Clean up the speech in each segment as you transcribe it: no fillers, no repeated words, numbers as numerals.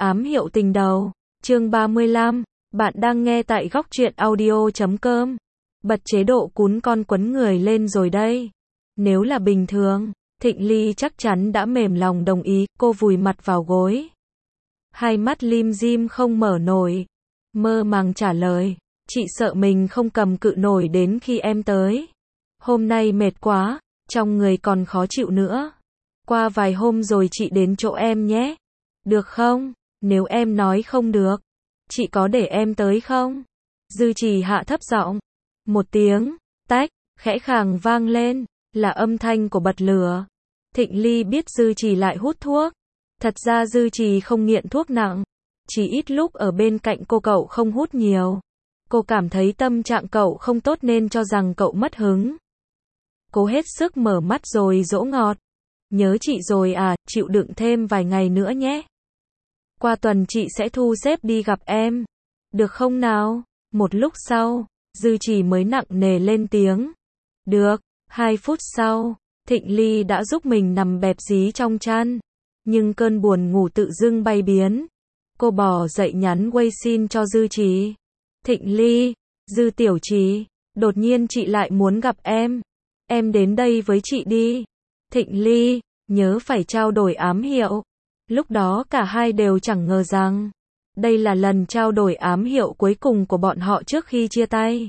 Ám hiệu tình đầu, chương 35, bạn đang nghe tại góc truyện audio.com. Bật chế độ cún con quấn người lên rồi đây. Nếu là bình thường, Thịnh Ly chắc chắn đã mềm lòng đồng ý, cô vùi mặt vào gối. Hai mắt lim dim không mở nổi, mơ màng trả lời, chị sợ mình không cầm cự nổi đến khi em tới. Hôm nay mệt quá, trong người còn khó chịu nữa. Qua vài hôm rồi chị đến chỗ em nhé. Được không? Nếu em nói không được, chị có để em tới không? Dư Trì hạ thấp giọng. Một tiếng, tách, khẽ khàng vang lên, là âm thanh của bật lửa. Thịnh Ly biết Dư Trì lại hút thuốc. Thật ra Dư Trì không nghiện thuốc nặng. Chỉ ít lúc ở bên cạnh cô cậu không hút nhiều. Cô cảm thấy tâm trạng cậu không tốt nên cho rằng cậu mất hứng. Cô hết sức mở mắt rồi dỗ ngọt. Nhớ chị rồi à, chịu đựng thêm vài ngày nữa nhé. Qua tuần chị sẽ thu xếp đi gặp em. Được không nào? Một lúc sau, Dư Trì mới nặng nề lên tiếng. Được. 2 phút sau, Thịnh Ly đã giúp mình nằm bẹp dí trong chăn. Nhưng cơn buồn ngủ tự dưng bay biến. Cô bò dậy nhắn WeChat cho Dư Trì. Thịnh Ly, Dư tiểu Trì, đột nhiên chị lại muốn gặp em. Em đến đây với chị đi. Thịnh Ly, nhớ phải trao đổi ám hiệu. Lúc đó cả hai đều chẳng ngờ rằng đây là lần trao đổi ám hiệu cuối cùng của bọn họ trước khi chia tay.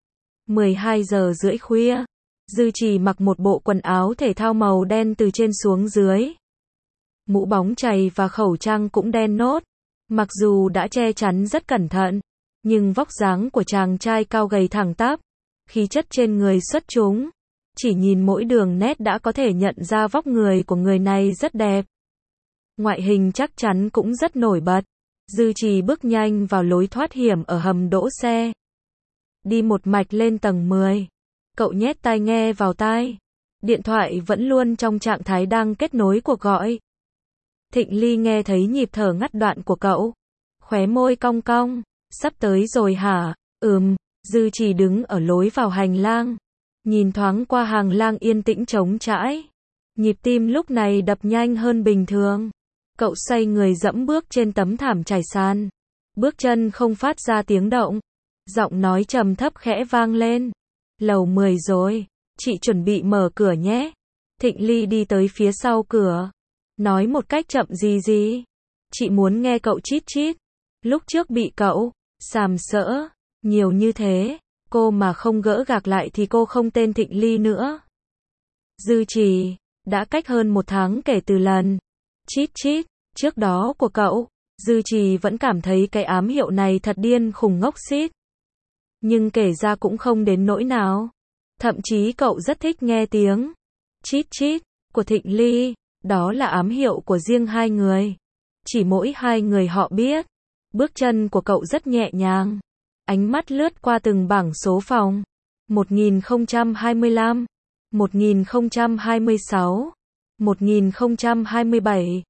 12 giờ rưỡi khuya, Dư Trì mặc một bộ quần áo thể thao màu đen từ trên xuống dưới. Mũ bóng chày và khẩu trang cũng đen nốt. Mặc dù đã che chắn rất cẩn thận, nhưng vóc dáng của chàng trai cao gầy thẳng tắp, khí chất trên người xuất chúng. Chỉ nhìn mỗi đường nét đã có thể nhận ra vóc người của người này rất đẹp. Ngoại hình chắc chắn cũng rất nổi bật. Dư Trì bước nhanh vào lối thoát hiểm ở hầm đỗ xe. Đi một mạch lên tầng 10. Cậu nhét tai nghe vào tai. Điện thoại vẫn luôn trong trạng thái đang kết nối cuộc gọi. Thịnh Ly nghe thấy nhịp thở ngắt đoạn của cậu. Khóe môi cong cong. Sắp tới rồi hả? Dư Trì đứng ở lối vào hành lang. Nhìn thoáng qua hàng lang yên tĩnh trống trải. Nhịp tim lúc này đập nhanh hơn bình thường. Cậu xoay người dẫm bước trên tấm thảm trải sàn. Bước chân không phát ra tiếng động. Giọng nói trầm thấp khẽ vang lên. Lầu 10 rồi, chị chuẩn bị mở cửa nhé. Thịnh Ly đi tới phía sau cửa. Nói một cách chậm gì. Chị muốn nghe cậu chít chít. Lúc trước bị cậu sàm sỡ nhiều như thế, cô mà không gỡ gạc lại thì cô không tên Thịnh Ly nữa. Dư Trì, đã cách hơn 1 tháng kể từ lần chít chít trước đó của cậu. Dư Trì vẫn cảm thấy cái ám hiệu này thật điên khùng ngốc xít. Nhưng kể ra cũng không đến nỗi nào. Thậm chí cậu rất thích nghe tiếng chít chít của Thịnh Ly. Đó là ám hiệu của riêng hai người. Chỉ mỗi hai người họ biết. Bước chân của cậu rất nhẹ nhàng. Ánh mắt lướt qua từng bảng số phòng. 1025, 1026, 1027,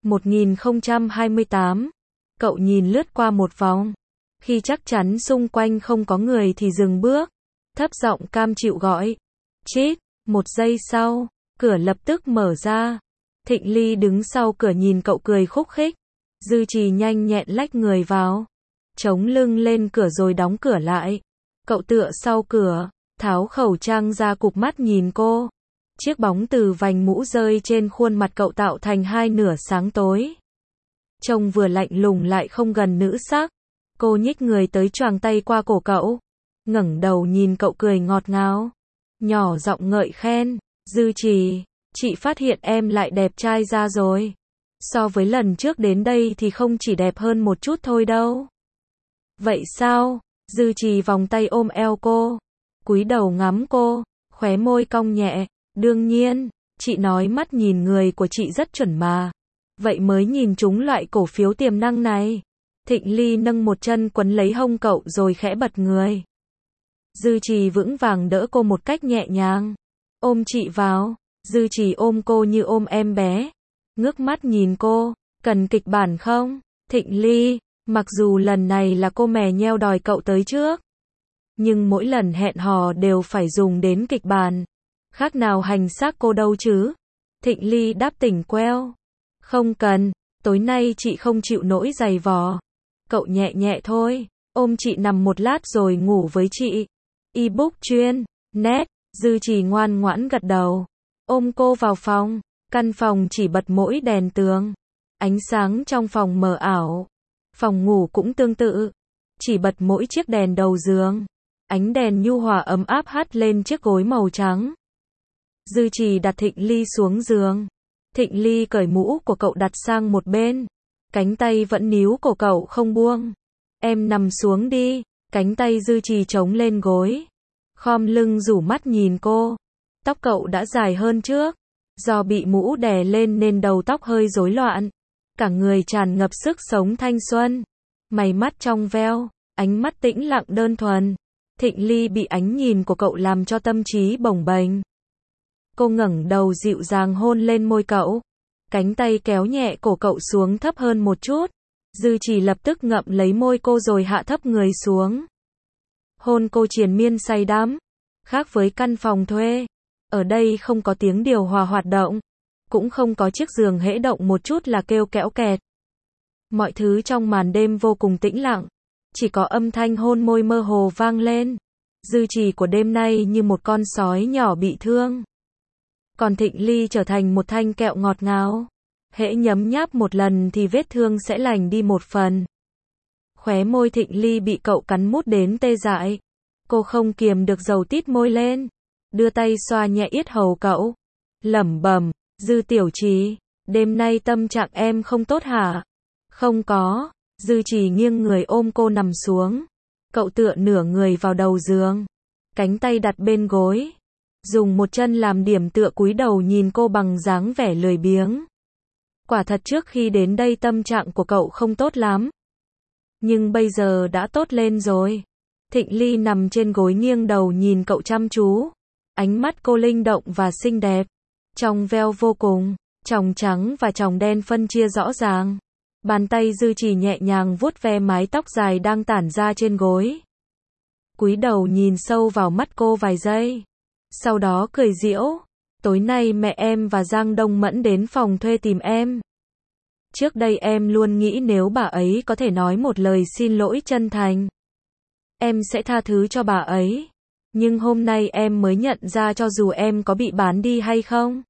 1028. Cậu nhìn lướt qua một vòng. Khi chắc chắn xung quanh không có người thì dừng bước. Thấp giọng cam chịu gọi. Chít. 1 giây sau, cửa lập tức mở ra. Thịnh Ly đứng sau cửa nhìn cậu cười khúc khích. Dư Trì nhanh nhẹn lách người vào. Chống lưng lên cửa rồi đóng cửa lại. Cậu tựa sau cửa, tháo khẩu trang ra cụp mắt nhìn cô. Chiếc bóng từ vành mũ rơi trên khuôn mặt cậu tạo thành hai nửa sáng tối. Trông vừa lạnh lùng lại không gần nữ sắc. Cô nhích người tới choàng tay qua cổ cậu. Ngẩng đầu nhìn cậu cười ngọt ngào. Nhỏ giọng ngợi khen. Dư Trì, chị phát hiện em lại đẹp trai ra rồi. So với lần trước đến đây thì không chỉ đẹp hơn một chút thôi đâu. Vậy sao? Dư Trì vòng tay ôm eo cô. Cúi đầu ngắm cô. Khóe môi cong nhẹ. Đương nhiên, chị nói mắt nhìn người của chị rất chuẩn mà. Vậy mới nhìn trúng loại cổ phiếu tiềm năng này. Thịnh Ly nâng một chân quấn lấy hông cậu rồi khẽ bật người. Dư Trì vững vàng đỡ cô một cách nhẹ nhàng. Ôm chị vào. Dư Trì ôm cô như ôm em bé. Ngước mắt nhìn cô. Cần kịch bản không? Thịnh Ly, mặc dù lần này là cô mè nheo đòi cậu tới trước. Nhưng mỗi lần hẹn hò đều phải dùng đến kịch bản. Khác nào hành xác cô đâu chứ? Thịnh Ly đáp tỉnh queo. Không cần. tối nay chị không chịu nổi giày vò. Cậu nhẹ nhẹ thôi, ôm chị nằm một lát rồi ngủ với chị. Ebook chuyên, net, Dư Trì ngoan ngoãn gật đầu. Ôm cô vào phòng, căn phòng chỉ bật mỗi đèn tường. Ánh sáng trong phòng mờ ảo. Phòng ngủ cũng tương tự, chỉ bật mỗi chiếc đèn đầu giường. Ánh đèn nhu hòa ấm áp hắt lên chiếc gối màu trắng. Dư Trì đặt Thịnh Ly xuống giường. Thịnh Ly cởi mũ của cậu đặt sang một bên. Cánh tay vẫn níu cổ cậu không buông. Em nằm xuống đi. Cánh tay Dư Trì chống lên gối. Khom lưng rủ mắt nhìn cô. Tóc cậu đã dài hơn trước. Do bị mũ đè lên nên đầu tóc hơi rối loạn. Cả người tràn ngập sức sống thanh xuân. Mày mắt trong veo, ánh mắt tĩnh lặng đơn thuần. Thịnh Ly bị ánh nhìn của cậu làm cho tâm trí bồng bềnh. Cô ngẩng đầu dịu dàng hôn lên môi cậu. Cánh tay kéo nhẹ cổ cậu xuống thấp hơn một chút. Dư Trì lập tức ngậm lấy môi cô rồi hạ thấp người xuống. Hôn cô triền miên say đắm. Khác với căn phòng thuê, ở đây không có tiếng điều hòa hoạt động, cũng không có chiếc giường hễ động một chút là kêu kẽo kẹt. Mọi thứ trong màn đêm vô cùng tĩnh lặng, chỉ có âm thanh hôn môi mơ hồ vang lên. Dư Trì của đêm nay như một con sói nhỏ bị thương. Còn Thịnh Ly trở thành một thanh kẹo ngọt ngào. Hễ nhấm nháp một lần thì vết thương sẽ lành đi một phần. Khóe môi Thịnh Ly bị cậu cắn mút đến tê dại. Cô không kiềm được dầu tít môi lên. Đưa tay xoa nhẹ yết hầu cậu. Lẩm bẩm, Dư tiểu Trì, đêm nay tâm trạng em không tốt hả? Không có. Dư Trì nghiêng người ôm cô nằm xuống. Cậu tựa nửa người vào đầu giường. Cánh tay đặt bên gối. Dùng một chân làm điểm tựa cúi đầu nhìn cô bằng dáng vẻ lười biếng. Quả thật trước khi đến đây tâm trạng của cậu không tốt lắm. Nhưng bây giờ đã tốt lên rồi. Thịnh Ly nằm trên gối nghiêng đầu nhìn cậu chăm chú. Ánh mắt cô linh động và xinh đẹp. Trong veo vô cùng. Tròng trắng và tròng đen phân chia rõ ràng. Bàn tay Dư Trì nhẹ nhàng vuốt ve mái tóc dài đang tản ra trên gối. Cúi đầu nhìn sâu vào mắt cô vài giây. Sau đó cười giễu. Tối nay mẹ em và Giang Đông Mẫn đến phòng thuê tìm em. Trước đây em luôn nghĩ nếu bà ấy có thể nói một lời xin lỗi chân thành, em sẽ tha thứ cho bà ấy. Nhưng hôm nay em mới nhận ra cho dù em có bị bán đi hay không,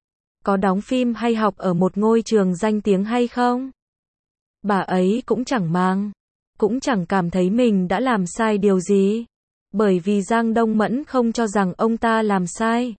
có đóng phim hay học ở một ngôi trường danh tiếng hay không, bà ấy cũng chẳng mang, cũng chẳng cảm thấy mình đã làm sai điều gì. Bởi vì Giang Đông Mẫn không cho rằng ông ta làm sai.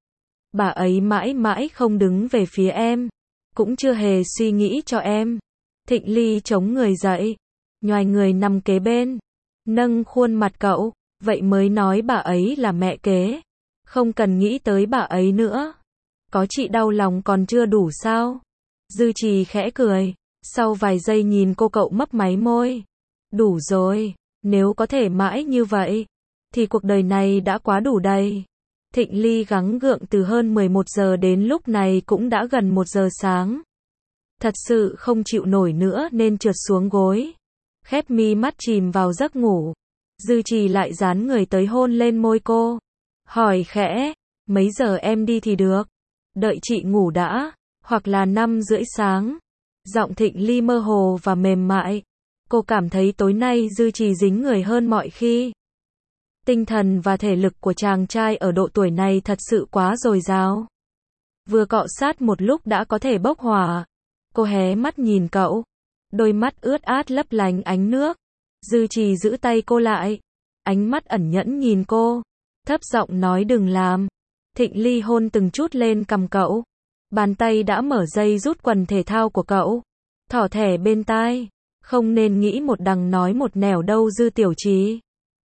Bà ấy mãi mãi không đứng về phía em, cũng chưa hề suy nghĩ cho em. Thịnh Ly chống người dậy, nhoài người nằm kế bên, nâng khuôn mặt cậu, vậy mới nói bà ấy là mẹ kế. Không cần nghĩ tới bà ấy nữa. Có chị đau lòng còn chưa đủ sao? Dư Trì khẽ cười, sau vài giây nhìn cô cậu mấp máy môi. Đủ rồi, nếu có thể mãi như vậy, thì cuộc đời này đã quá đủ đầy. Thịnh Ly gắng gượng từ hơn 11 giờ đến lúc này cũng đã gần 1 giờ sáng. Thật sự không chịu nổi nữa nên trượt xuống gối. Khép mi mắt chìm vào giấc ngủ. Dư Trì lại dán người tới hôn lên môi cô. Hỏi khẽ, mấy giờ em đi thì được? Đợi chị ngủ đã, hoặc là 5:30 sáng. Giọng Thịnh Ly mơ hồ và mềm mại. Cô cảm thấy tối nay Dư Trì dính người hơn mọi khi. Tinh thần và thể lực của chàng trai ở độ tuổi này thật sự quá dồi dào. Vừa cọ sát một lúc đã có thể bốc hỏa. Cô hé mắt nhìn cậu. Đôi mắt ướt át lấp lánh ánh nước. Dư Trì giữ tay cô lại. Ánh mắt ẩn nhẫn nhìn cô. Thấp giọng nói đừng làm. Thịnh Ly hôn từng chút lên cằm cậu. Bàn tay đã mở dây rút quần thể thao của cậu. Thỏ thẻ bên tai. Không nên nghĩ một đằng nói một nẻo đâu Dư tiểu Trì.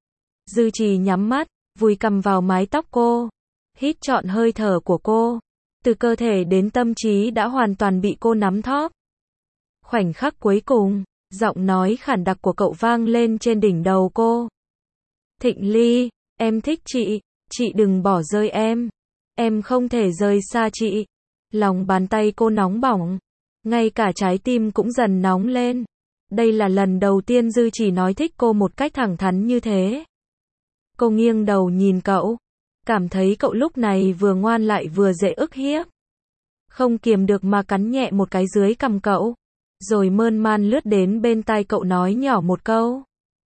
Dư Trì nhắm mắt, vùi cằm vào mái tóc cô. Hít trọn hơi thở của cô. Từ cơ thể đến tâm trí đã hoàn toàn bị cô nắm thóp. Khoảnh khắc cuối cùng, giọng nói khản đặc của cậu vang lên trên đỉnh đầu cô. Thịnh Ly, em thích chị đừng bỏ rơi em. Em không thể rời xa chị. Lòng bàn tay cô nóng bỏng. Ngay cả trái tim cũng dần nóng lên. Đây là lần đầu tiên Dư Trì nói thích cô một cách thẳng thắn như thế. Cô nghiêng đầu nhìn cậu. Cảm thấy cậu lúc này vừa ngoan lại vừa dễ ức hiếp. Không kiềm được mà cắn nhẹ một cái dưới cằm cậu. rồi mơn man lướt đến bên tai cậu nói nhỏ một câu.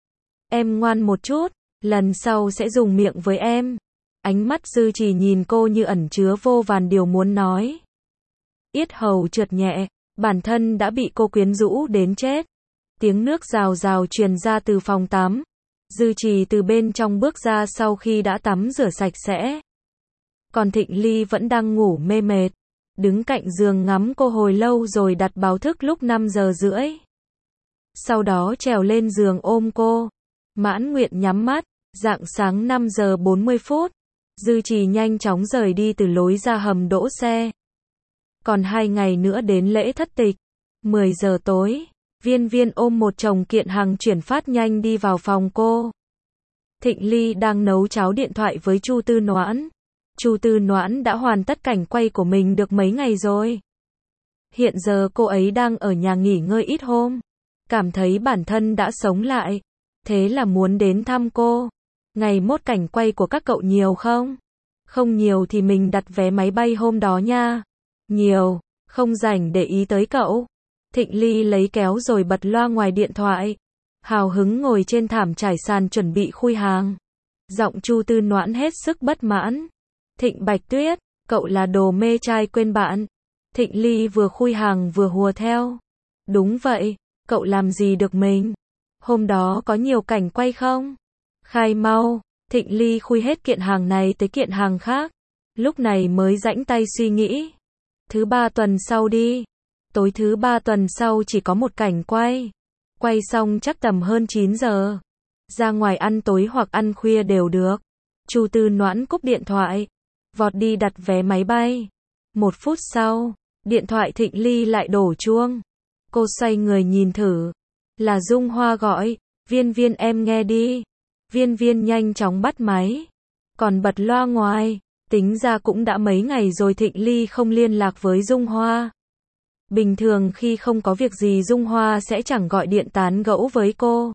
Em ngoan một chút, lần sau sẽ dùng miệng với em. Ánh mắt Dư Trì nhìn cô như ẩn chứa vô vàn điều muốn nói. Yết hầu trượt nhẹ, bản thân đã bị cô quyến rũ đến chết. Tiếng nước rào rào truyền ra từ phòng tắm. Dư Trì từ bên trong bước ra sau khi đã tắm rửa sạch sẽ. Còn Thịnh Ly vẫn đang ngủ mê mệt, đứng cạnh giường ngắm cô hồi lâu rồi đặt báo thức lúc 5 giờ rưỡi. Sau đó trèo lên giường ôm cô, mãn nguyện nhắm mắt. Rạng sáng 5 giờ 40 phút, Dư Trì nhanh chóng rời đi từ lối ra hầm đỗ xe. Còn 2 ngày nữa đến lễ thất tịch. 10 giờ tối, Viên Viên ôm một chồng kiện hàng chuyển phát nhanh đi vào phòng cô. Thịnh Ly đang nấu cháo điện thoại với Chu Tư Noãn. Chu Tư Noãn đã hoàn tất cảnh quay của mình được mấy ngày rồi. Hiện giờ cô ấy đang ở nhà nghỉ ngơi ít hôm. Cảm thấy bản thân đã sống lại. Thế là muốn đến thăm cô. Ngày mốt cảnh quay của các cậu nhiều không? Không nhiều thì mình đặt vé máy bay hôm đó nha. Nhiều, không rảnh để ý tới cậu. Thịnh Ly lấy kéo rồi bật loa ngoài điện thoại. Hào hứng ngồi trên thảm trải sàn chuẩn bị khui hàng. Giọng Chu Tư Noãn hết sức bất mãn. Thịnh Bạch Tuyết, cậu là đồ mê trai quên bạn. Thịnh Ly vừa khui hàng vừa hùa theo. Đúng vậy, cậu làm gì được mình? Hôm đó có nhiều cảnh quay không? Khai mau. Thịnh Ly khui hết kiện hàng này tới kiện hàng khác. Lúc này mới rãnh tay suy nghĩ. Thứ 3 tuần sau đi. Tối thứ 3 tuần sau chỉ có một cảnh quay. Quay xong chắc tầm hơn 9 giờ. Ra ngoài ăn tối hoặc ăn khuya đều được. Chu Tư Noãn cúp điện thoại. Vọt đi đặt vé máy bay. 1 phút sau, điện thoại Thịnh Ly lại đổ chuông. Cô xoay người nhìn thử. Là Dung Hoa gọi. Viên Viên em nghe đi. Viên Viên nhanh chóng bắt máy. Còn bật loa ngoài. Tính ra cũng đã mấy ngày rồi Thịnh Ly không liên lạc với Dung Hoa. Bình thường khi không có việc gì Dung Hoa sẽ chẳng gọi điện tán gẫu với cô.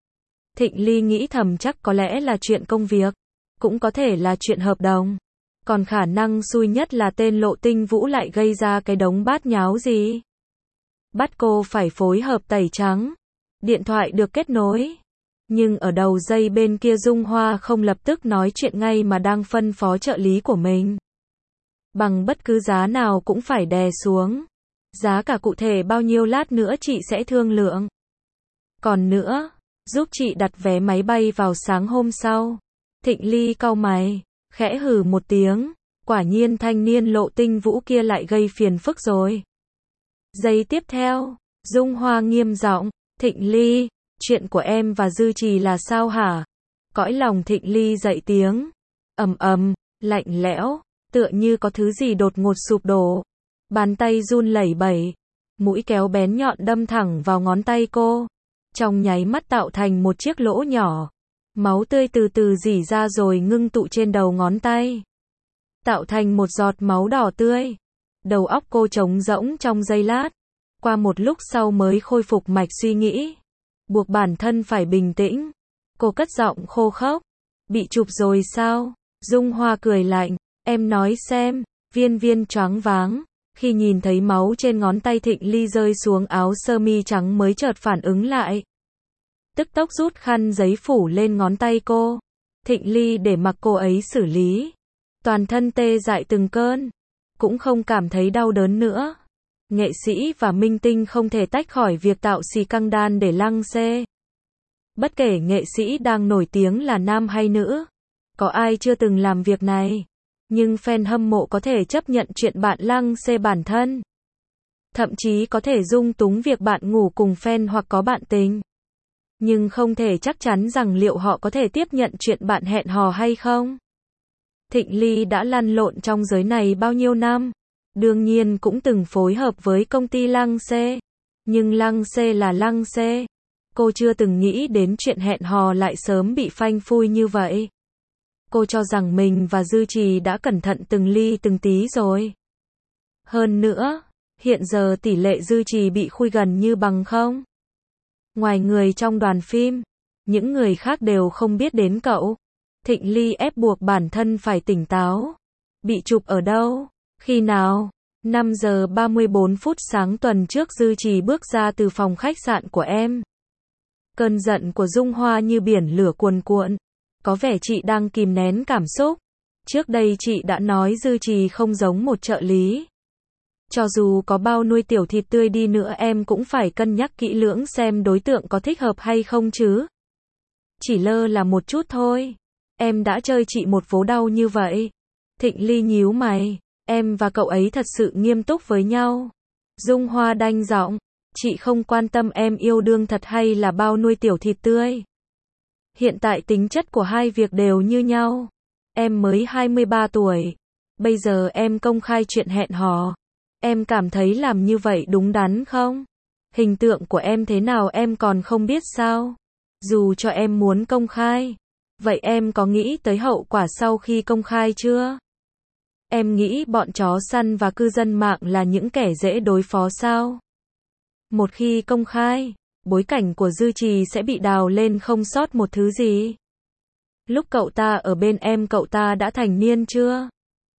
Thịnh Ly nghĩ thầm chắc có lẽ là chuyện công việc. Cũng có thể là chuyện hợp đồng. Còn khả năng xui nhất là tên Lộ Tinh Vũ lại gây ra cái đống bát nháo gì. Bắt cô phải phối hợp tẩy trắng. Điện thoại được kết nối. Nhưng ở đầu dây bên kia Dung Hoa không lập tức nói chuyện ngay mà đang phân phó trợ lý của mình. Bằng bất cứ giá nào cũng phải đè xuống. Giá cả cụ thể bao nhiêu lát nữa chị sẽ thương lượng. Còn nữa, giúp chị đặt vé máy bay vào sáng hôm sau. Thịnh Ly cau mày, khẽ hừ một tiếng. Quả nhiên thanh niên Lộ Tinh Vũ kia lại gây phiền phức rồi. Giây tiếp theo, Dung Hoa nghiêm giọng, Thịnh Ly, chuyện của em và Dư Trì là sao hả? Cõi lòng Thịnh Ly dậy tiếng. Ầm ầm, lạnh lẽo, tựa như có thứ gì đột ngột sụp đổ. Bàn tay run lẩy bẩy, mũi kéo bén nhọn đâm thẳng vào ngón tay cô. Trong nháy mắt tạo thành một chiếc lỗ nhỏ. Máu tươi từ từ rỉ ra rồi ngưng tụ trên đầu ngón tay. Tạo thành một giọt máu đỏ tươi. Đầu óc cô trống rỗng trong giây lát. Qua một lúc sau mới khôi phục mạch suy nghĩ. Buộc bản thân phải bình tĩnh. Cô cất giọng khô khốc. Bị chụp rồi sao? Dung Hoa cười lạnh. Em nói xem. Viên Viên choáng váng. Khi nhìn thấy máu trên ngón tay Thịnh Ly rơi xuống áo sơ mi trắng mới chợt phản ứng lại. Tức tốc rút khăn giấy phủ lên ngón tay cô. Thịnh Ly để mặc cô ấy xử lý. Toàn thân tê dại từng cơn. Cũng không cảm thấy đau đớn nữa. Nghệ sĩ và minh tinh không thể tách khỏi việc tạo xì căng đan để lăng xê. Bất kể nghệ sĩ đang nổi tiếng là nam hay nữ. Có ai chưa từng làm việc này. Nhưng fan hâm mộ có thể chấp nhận chuyện bạn lăng xê bản thân. Thậm chí có thể dung túng việc bạn ngủ cùng fan hoặc có bạn tình. Nhưng không thể chắc chắn rằng liệu họ có thể tiếp nhận chuyện bạn hẹn hò hay không. Thịnh Ly đã lăn lộn trong giới này bao nhiêu năm. Đương nhiên cũng từng phối hợp với công ty lăng xê. Nhưng lăng xê là lăng xê. Cô chưa từng nghĩ đến chuyện hẹn hò lại sớm bị phanh phui như vậy. Cô cho rằng mình và Dư Trì đã cẩn thận từng ly từng tí rồi. Hơn nữa, hiện giờ tỷ lệ Dư Trì bị khui gần như bằng không. Ngoài người trong đoàn phim, những người khác đều không biết đến cậu. Thịnh Ly ép buộc bản thân phải tỉnh táo. Bị chụp ở đâu? Khi nào? 5 giờ 34 phút sáng tuần trước Dư Trì bước ra từ phòng khách sạn của em. Cơn giận của Dung Hoa như biển lửa cuồn cuộn. Có vẻ chị đang kìm nén cảm xúc. Trước đây chị đã nói Dư Trì không giống một trợ lý. Cho dù có bao nuôi tiểu thịt tươi đi nữa em cũng phải cân nhắc kỹ lưỡng xem đối tượng có thích hợp hay không chứ. Chỉ lơ là một chút thôi. Em đã chơi chị một vố đau như vậy. Thịnh Ly nhíu mày. Em và cậu ấy thật sự nghiêm túc với nhau. Dung Hoa đanh giọng. Chị không quan tâm em yêu đương thật hay là bao nuôi tiểu thịt tươi. Hiện tại tính chất của hai việc đều như nhau. Em mới 23 tuổi. Bây giờ em công khai chuyện hẹn hò. Em cảm thấy làm như vậy đúng đắn không? Hình tượng của em thế nào em còn không biết sao? Dù cho em muốn công khai. Vậy em có nghĩ tới hậu quả sau khi công khai chưa? Em nghĩ bọn chó săn và cư dân mạng là những kẻ dễ đối phó sao? Một khi công khai, bối cảnh của Dư Trì sẽ bị đào lên không sót một thứ gì. Lúc cậu ta ở bên em cậu ta đã thành niên chưa?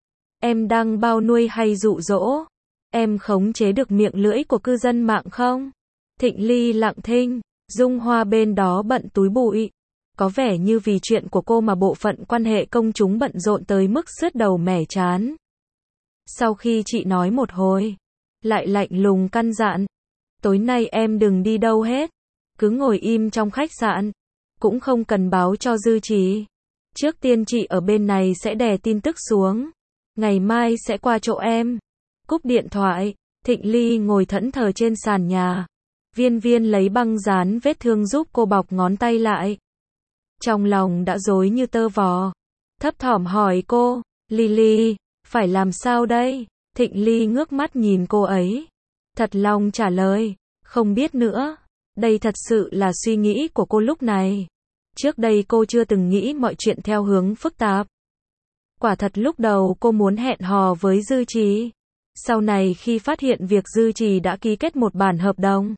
Em đang bao nuôi hay dụ dỗ? Em khống chế được miệng lưỡi của cư dân mạng không? Thịnh Ly lặng thinh, Dung Hoa bên đó bận túi bụi. Có vẻ như vì chuyện của cô mà bộ phận quan hệ công chúng bận rộn tới mức sứt đầu mẻ trán. Sau khi chị nói một hồi, lại lạnh lùng căn dặn. Tối nay em đừng đi đâu hết. Cứ ngồi im trong khách sạn. Cũng không cần báo cho Dư Trì. Trước tiên chị ở bên này sẽ đè tin tức xuống. Ngày mai sẽ qua chỗ em. Cúp điện thoại, Thịnh Ly ngồi thẫn thờ trên sàn nhà. Viên Viên lấy băng dán vết thương giúp cô bọc ngón tay lại. Trong lòng đã rối như tơ vò. Thấp thỏm hỏi cô, Lily, phải làm sao đây? Thịnh Ly ngước mắt nhìn cô ấy. Thật lòng trả lời, không biết nữa. Đây thật sự là suy nghĩ của cô lúc này. Trước đây cô chưa từng nghĩ mọi chuyện theo hướng phức tạp. Quả thật lúc đầu cô muốn hẹn hò với Dư Trì. Sau này khi phát hiện việc Dư Trì đã ký kết một bản hợp đồng.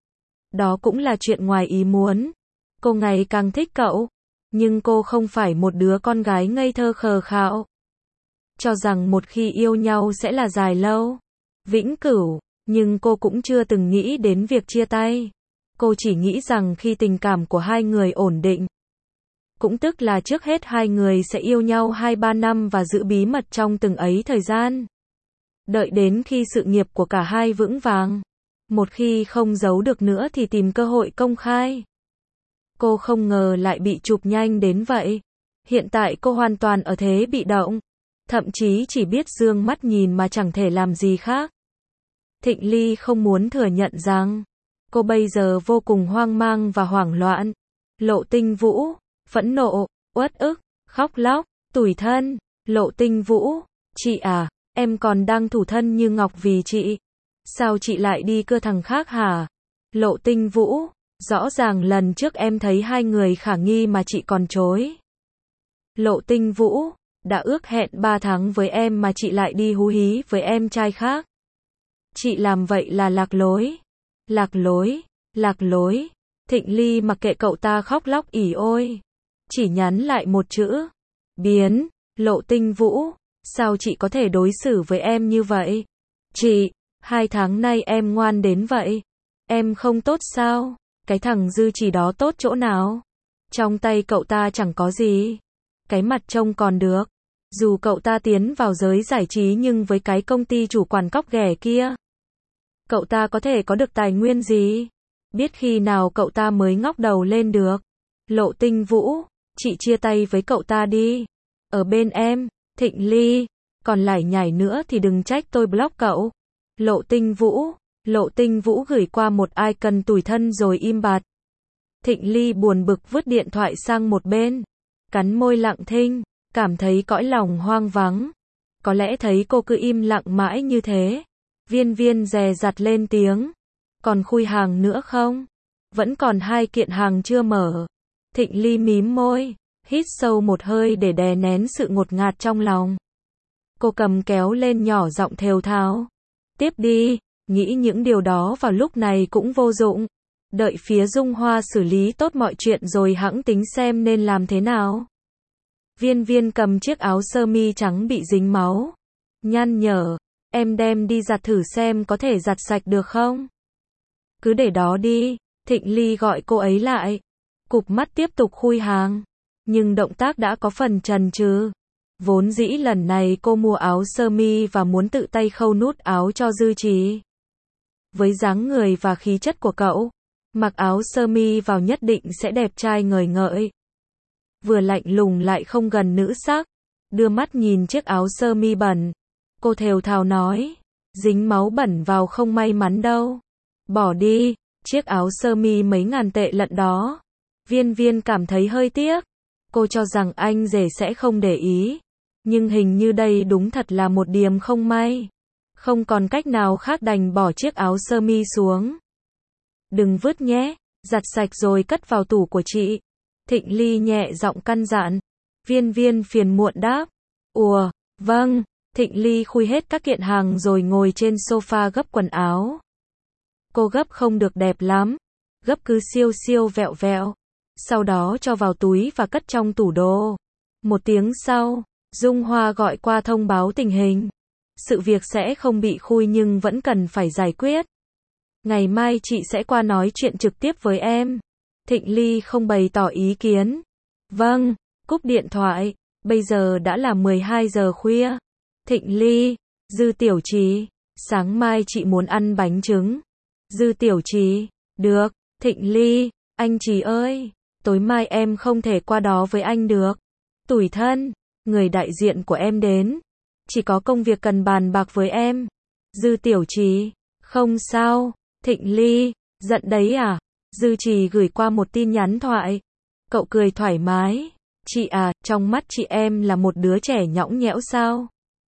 Đó cũng là chuyện ngoài ý muốn. Cô ngày càng thích cậu. Nhưng cô không phải một đứa con gái ngây thơ khờ khạo. Cho rằng một khi yêu nhau sẽ là dài lâu, vĩnh cửu. Nhưng cô cũng chưa từng nghĩ đến việc chia tay. Cô chỉ nghĩ rằng khi tình cảm của hai người ổn định, cũng tức là trước hết hai người sẽ yêu nhau 2-3 năm và giữ bí mật trong từng ấy thời gian. Đợi đến khi sự nghiệp của cả hai vững vàng. Một khi không giấu được nữa thì tìm cơ hội công khai. Cô không ngờ lại bị chụp nhanh đến vậy. Hiện tại cô hoàn toàn ở thế bị động. Thậm chí chỉ biết dương mắt nhìn mà chẳng thể làm gì khác. Thịnh Ly không muốn thừa nhận rằng cô bây giờ vô cùng hoang mang và hoảng loạn. Lộ Tinh Vũ, phẫn nộ, uất ức, khóc lóc, tủi thân. Lộ Tinh Vũ, chị à, em còn đang thủ thân như ngọc vì chị. Sao chị lại đi cưa thằng khác hả? Lộ Tinh Vũ, rõ ràng lần trước em thấy hai người khả nghi mà chị còn chối. Lộ Tinh Vũ, đã ước hẹn 3 tháng với em mà chị lại đi hú hí với em trai khác. Chị làm vậy là lạc lối. Lạc lối, lạc lối. Thịnh Ly mặc kệ cậu ta khóc lóc ỉ ôi. Chỉ nhắn lại một chữ. Biến. Lộ Tinh Vũ, sao chị có thể đối xử với em như vậy? Chị, 2 tháng nay em ngoan đến vậy. Em không tốt sao? Cái thằng Dư Trì đó tốt chỗ nào? Trong tay cậu ta chẳng có gì. Cái mặt trông còn được. Dù cậu ta tiến vào giới giải trí nhưng với cái công ty chủ quản cóc ghẻ kia, cậu ta có thể có được tài nguyên gì? Biết khi nào cậu ta mới ngóc đầu lên được. Lộ Tinh Vũ, chị chia tay với cậu ta đi. Ở bên em, Thịnh Ly, còn lải nhải nữa thì đừng trách tôi block cậu. Lộ Tinh Vũ gửi qua một icon tủi thân rồi im bặt. Thịnh Ly buồn bực vứt điện thoại sang một bên. Cắn môi lặng thinh, cảm thấy cõi lòng hoang vắng. Có lẽ thấy cô cứ im lặng mãi như thế. Viên Viên dè dặt lên tiếng. Còn khui hàng nữa không? Vẫn còn 2 kiện hàng chưa mở. Thịnh Ly mím môi, hít sâu một hơi để đè nén sự ngột ngạt trong lòng. Cô cầm kéo lên nhỏ giọng thều thào. Tiếp đi, nghĩ những điều đó vào lúc này cũng vô dụng. Đợi phía Dung Hoa xử lý tốt mọi chuyện rồi hẵng tính xem nên làm thế nào. Viên Viên cầm chiếc áo sơ mi trắng bị dính máu. Nhăn nhở, em đem đi giặt thử xem có thể giặt sạch được không? Cứ để đó đi, Thịnh Ly gọi cô ấy lại. Cụp mắt tiếp tục khui hàng. Nhưng động tác đã có phần chần chừ. Vốn dĩ lần này cô mua áo sơ mi và muốn tự tay khâu nút áo cho Dư Trì. Với dáng người và khí chất của cậu, mặc áo sơ mi vào nhất định sẽ đẹp trai ngời ngợi. Vừa lạnh lùng lại không gần nữ sắc. Đưa mắt nhìn chiếc áo sơ mi bẩn. Cô thều thào nói, dính máu bẩn vào không may mắn đâu. Bỏ đi, chiếc áo sơ mi mấy ngàn tệ lận đó. Viên Viên cảm thấy hơi tiếc. Cô cho rằng anh rể sẽ không để ý. Nhưng hình như đây đúng thật là một điểm không may. Không còn cách nào khác đành bỏ chiếc áo sơ mi xuống. Đừng vứt nhé, giặt sạch rồi cất vào tủ của chị. Thịnh Ly nhẹ giọng căn dặn. Viên Viên phiền muộn đáp. Ủa, vâng. Thịnh Ly khui hết các kiện hàng rồi ngồi trên sofa gấp quần áo. Cô gấp không được đẹp lắm. Gấp cứ siêu siêu vẹo vẹo. Sau đó cho vào túi và cất trong tủ đồ. Một tiếng sau, Dung Hoa gọi qua thông báo tình hình. Sự việc sẽ không bị khui nhưng vẫn cần phải giải quyết. Ngày mai chị sẽ qua nói chuyện trực tiếp với em. Thịnh Ly không bày tỏ ý kiến. Vâng, cúp điện thoại. Bây giờ đã là 12 giờ khuya. Thịnh Ly, Dư Tiểu Trì, sáng mai chị muốn ăn bánh trứng. Dư Tiểu Trì, được. Thịnh Ly, anh Trì ơi, tối mai em không thể qua đó với anh được. Tủi thân, người đại diện của em đến. Chỉ có công việc cần bàn bạc với em. Dư Tiểu Trì, không sao. Thịnh Ly, giận đấy à? Dư Trì gửi qua một tin nhắn thoại. Cậu cười thoải mái. Chị à, trong mắt chị em là một đứa trẻ nhõng nhẽo sao?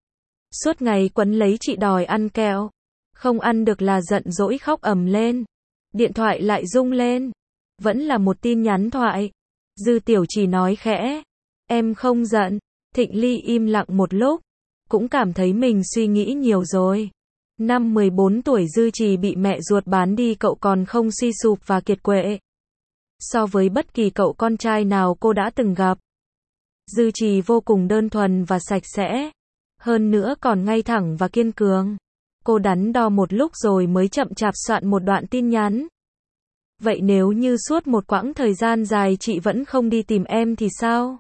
Suốt ngày quấn lấy chị đòi ăn kẹo. Không ăn được là giận dỗi khóc ầm lên. Điện thoại lại rung lên. Vẫn là một tin nhắn thoại. Dư Tiểu Trì nói khẽ. Em không giận. Thịnh Ly im lặng một lúc. Cũng cảm thấy mình suy nghĩ nhiều rồi. Năm 14 tuổi Dư Trì bị mẹ ruột bán đi cậu còn không suy sụp và kiệt quệ. So với bất kỳ cậu con trai nào cô đã từng gặp. Dư Trì vô cùng đơn thuần và sạch sẽ. Hơn nữa còn ngay thẳng và kiên cường. Cô đắn đo một lúc rồi mới chậm chạp soạn một đoạn tin nhắn. Vậy nếu như suốt một quãng thời gian dài chị vẫn không đi tìm em thì sao?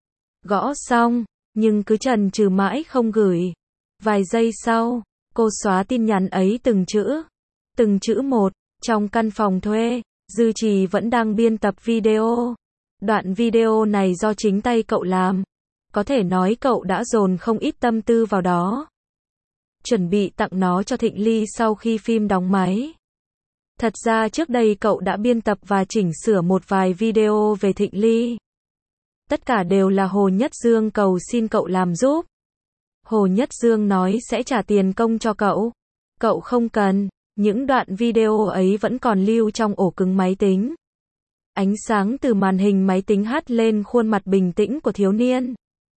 Gõ xong, nhưng cứ chần chừ mãi không gửi. Vài giây sau, cô xóa tin nhắn ấy từng chữ. Từng chữ một, trong căn phòng thuê, Dư Trì vẫn đang biên tập video. Đoạn video này do chính tay cậu làm. Có thể nói cậu đã dồn không ít tâm tư vào đó. Chuẩn bị tặng nó cho Thịnh Ly sau khi phim đóng máy. Thật ra trước đây cậu đã biên tập và chỉnh sửa một vài video về Thịnh Ly. Tất cả đều là Hồ Nhất Dương cầu xin cậu làm giúp. Hồ Nhất Dương nói sẽ trả tiền công cho cậu. Cậu không cần, những đoạn video ấy vẫn còn lưu trong ổ cứng máy tính. Ánh sáng từ màn hình máy tính hắt lên khuôn mặt bình tĩnh của thiếu niên.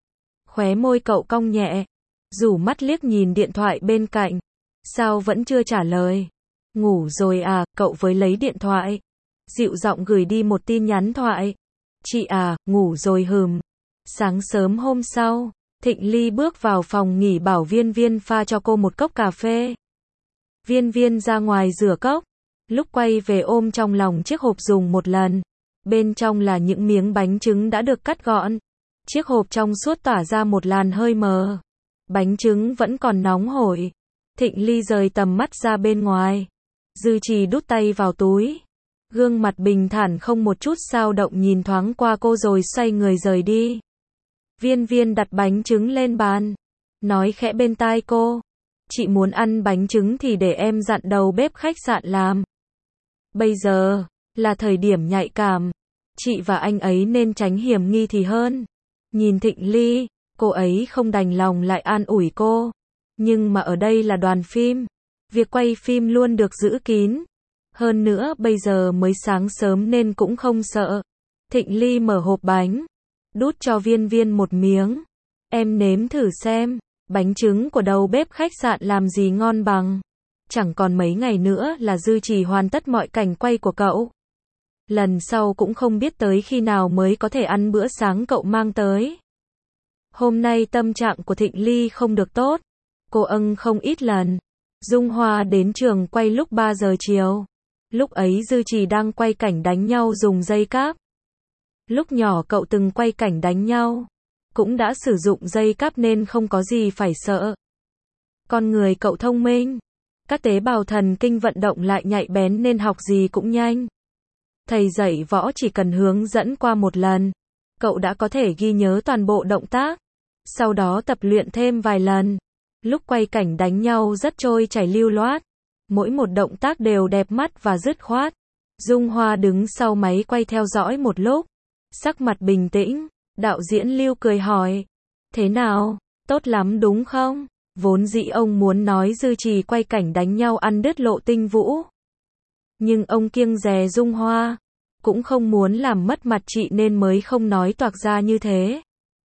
Khóe môi cậu cong nhẹ, rủ mắt liếc nhìn điện thoại bên cạnh. Sao vẫn chưa trả lời? Ngủ rồi à? Cậu với lấy điện thoại. Dịu giọng gửi đi một tin nhắn thoại. Chị à, ngủ rồi hừm. Sáng sớm hôm sau, Thịnh Ly bước vào phòng nghỉ bảo Viên Viên pha cho cô một cốc cà phê. Viên Viên ra ngoài rửa cốc. Lúc quay về ôm trong lòng chiếc hộp dùng một lần. Bên trong là những miếng bánh trứng đã được cắt gọn. Chiếc hộp trong suốt tỏa ra một làn hơi mờ. Bánh trứng vẫn còn nóng hổi. Thịnh Ly rời tầm mắt ra bên ngoài. Dư Trì đút tay vào túi. Gương mặt bình thản không một chút dao động nhìn thoáng qua cô rồi xoay người rời đi. Viên Viên đặt bánh trứng lên bàn. Nói khẽ bên tai cô. Chị muốn ăn bánh trứng thì để em dặn đầu bếp khách sạn làm. Bây giờ, là thời điểm nhạy cảm. Chị và anh ấy nên tránh hiểm nghi thì hơn. Nhìn Thịnh Ly, cô ấy không đành lòng lại an ủi cô. Nhưng mà ở đây là đoàn phim. Việc quay phim luôn được giữ kín. Hơn nữa bây giờ mới sáng sớm nên cũng không sợ. Thịnh Ly mở hộp bánh. Đút cho Viên Viên một miếng. Em nếm thử xem. Bánh trứng của đầu bếp khách sạn làm gì ngon bằng. Chẳng còn mấy ngày nữa là Dư Trì hoàn tất mọi cảnh quay của cậu. Lần sau cũng không biết tới khi nào mới có thể ăn bữa sáng cậu mang tới. Hôm nay tâm trạng của Thịnh Ly không được tốt. Cô không ít lần. Dung Hoa đến trường quay lúc 3 giờ chiều. Lúc ấy Dư Trì đang quay cảnh đánh nhau dùng dây cáp. Lúc nhỏ cậu từng quay cảnh đánh nhau, cũng đã sử dụng dây cáp nên không có gì phải sợ. Con người cậu thông minh, các tế bào thần kinh vận động lại nhạy bén nên học gì cũng nhanh. Thầy dạy võ chỉ cần hướng dẫn qua một lần, cậu đã có thể ghi nhớ toàn bộ động tác. Sau đó tập luyện thêm vài lần. Lúc quay cảnh đánh nhau rất trôi chảy lưu loát. Mỗi một động tác đều đẹp mắt và dứt khoát. Dung Hoa đứng sau máy quay theo dõi một lúc. Sắc mặt bình tĩnh, đạo diễn Lưu cười hỏi. Thế nào, tốt lắm đúng không? Vốn dĩ ông muốn nói Dư Trì quay cảnh đánh nhau ăn đứt Lộ Tinh Vũ. Nhưng ông kiêng dè Dung Hoa. Cũng không muốn làm mất mặt chị nên mới không nói toạc ra như thế.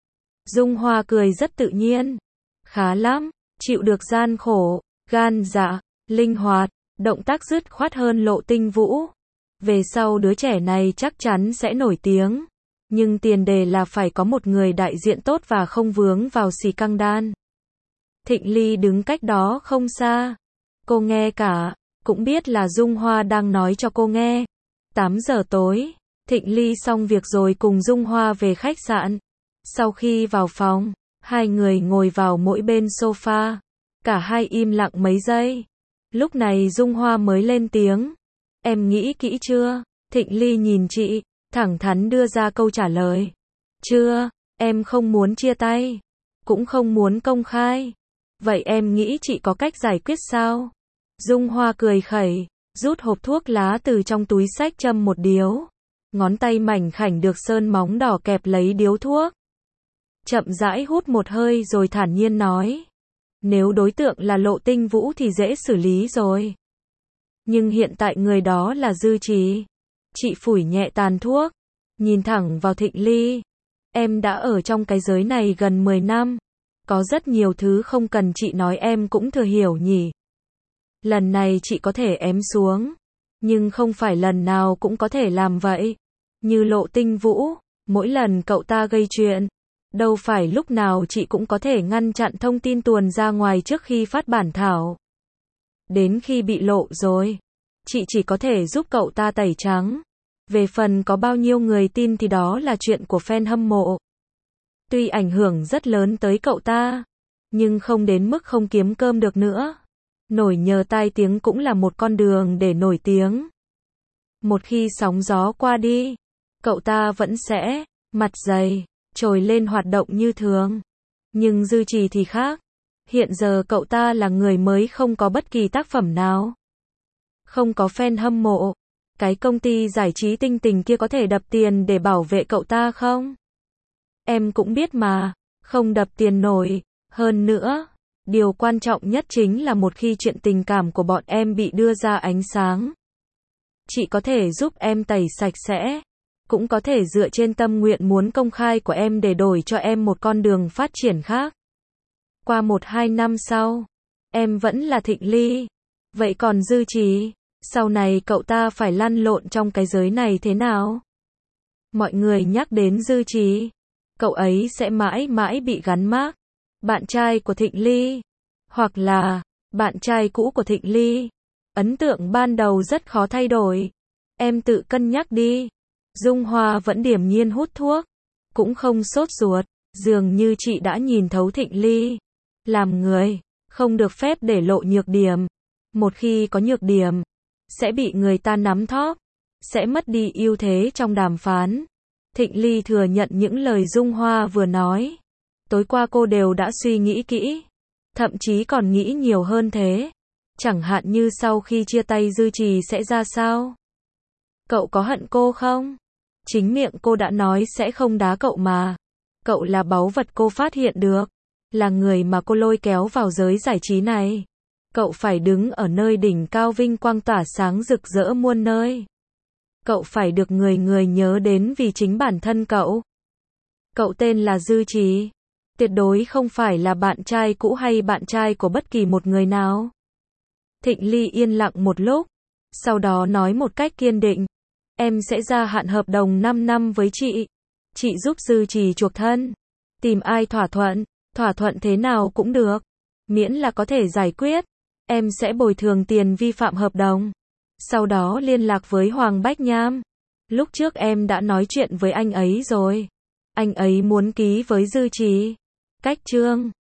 Dung Hoa cười rất tự nhiên. Khá lắm, chịu được gian khổ, gan dạ, linh hoạt, động tác dứt khoát hơn Lộ Tinh Vũ. Về sau đứa trẻ này chắc chắn sẽ nổi tiếng. Nhưng tiền đề là phải có một người đại diện tốt và không vướng vào xì căng đan. Thịnh Ly đứng cách đó không xa. Cô nghe cả, cũng biết là Dung Hoa đang nói cho cô nghe. 8 giờ tối, Thịnh Ly xong việc rồi cùng Dung Hoa về khách sạn. Sau khi vào phòng, hai người ngồi vào mỗi bên sofa. Cả hai im lặng mấy giây. Lúc này Dung Hoa mới lên tiếng. Em nghĩ kỹ chưa? Thịnh Ly nhìn chị, thẳng thắn đưa ra câu trả lời. Chưa, em không muốn chia tay. Cũng không muốn công khai. Vậy em nghĩ chị có cách giải quyết sao? Dung Hoa cười khẩy, rút hộp thuốc lá từ trong túi xách châm một điếu. Ngón tay mảnh khảnh được sơn móng đỏ kẹp lấy điếu thuốc. Chậm rãi hút một hơi rồi thản nhiên nói. Nếu đối tượng là Lộ Tinh Vũ thì dễ xử lý rồi. Nhưng hiện tại người đó là Dư Trì. Chị phủi nhẹ tàn thuốc, nhìn thẳng vào Thịnh Ly. Em đã ở trong cái giới này gần 10 năm. Có rất nhiều thứ không cần chị nói em cũng thừa hiểu nhỉ. Lần này chị có thể ém xuống. Nhưng không phải lần nào cũng có thể làm vậy. Như Lộ Tinh Vũ, mỗi lần cậu ta gây chuyện, đâu phải lúc nào chị cũng có thể ngăn chặn thông tin tuồn ra ngoài trước khi phát bản thảo. Đến khi bị lộ rồi, chị chỉ có thể giúp cậu ta tẩy trắng. Về phần có bao nhiêu người tin thì đó là chuyện của fan hâm mộ. Tuy ảnh hưởng rất lớn tới cậu ta, nhưng không đến mức không kiếm cơm được nữa. Nổi nhờ tai tiếng cũng là một con đường để nổi tiếng. Một khi sóng gió qua đi, cậu ta vẫn sẽ mặt dày, trồi lên hoạt động như thường. Nhưng Dư Trì thì khác. Hiện giờ cậu ta là người mới không có bất kỳ tác phẩm nào. Không có fan hâm mộ. Cái công ty giải trí Tinh Tình kia có thể đập tiền để bảo vệ cậu ta không? Em cũng biết mà, không đập tiền nổi. Hơn nữa, điều quan trọng nhất chính là một khi chuyện tình cảm của bọn em bị đưa ra ánh sáng. Chị có thể giúp em tẩy sạch sẽ. Cũng có thể dựa trên tâm nguyện muốn công khai của em để đổi cho em một con đường phát triển khác. Qua 1-2 năm sau, em vẫn là Thịnh Ly. Vậy còn Dư Trì, sau này cậu ta phải lăn lộn trong cái giới này thế nào? Mọi người nhắc đến Dư Trì, cậu ấy sẽ mãi mãi bị gắn mác bạn trai của Thịnh Ly, hoặc là bạn trai cũ của Thịnh Ly. Ấn tượng ban đầu rất khó thay đổi. Em tự cân nhắc đi. Dung Hoa vẫn điềm nhiên hút thuốc, cũng không sốt ruột, dường như chị đã nhìn thấu Thịnh Ly. Làm người, không được phép để lộ nhược điểm. Một khi có nhược điểm, sẽ bị người ta nắm thóp, sẽ mất đi ưu thế trong đàm phán. Thịnh Ly thừa nhận những lời Dung Hoa vừa nói. Tối qua cô đều đã suy nghĩ kỹ, thậm chí còn nghĩ nhiều hơn thế. Chẳng hạn như sau khi chia tay Dư Trì sẽ ra sao? Cậu có hận cô không? Chính miệng cô đã nói sẽ không đá cậu mà. Cậu là báu vật cô phát hiện được, là người mà cô lôi kéo vào giới giải trí này. Cậu phải đứng ở nơi đỉnh cao vinh quang tỏa sáng rực rỡ muôn nơi. Cậu phải được người người nhớ đến vì chính bản thân cậu. Cậu tên là Dư Trì, tuyệt đối không phải là bạn trai cũ hay bạn trai của bất kỳ một người nào. Thịnh Ly yên lặng một lúc, sau đó nói một cách kiên định. Em sẽ gia hạn hợp đồng 5 năm với chị. Chị giúp Dư Trì chuộc thân. Tìm ai thỏa thuận thế nào cũng được. Miễn là có thể giải quyết, em sẽ bồi thường tiền vi phạm hợp đồng. Sau đó liên lạc với Hoàng Bách Nham. Lúc trước em đã nói chuyện với anh ấy rồi. Anh ấy muốn ký với Dư Trì. Cách chương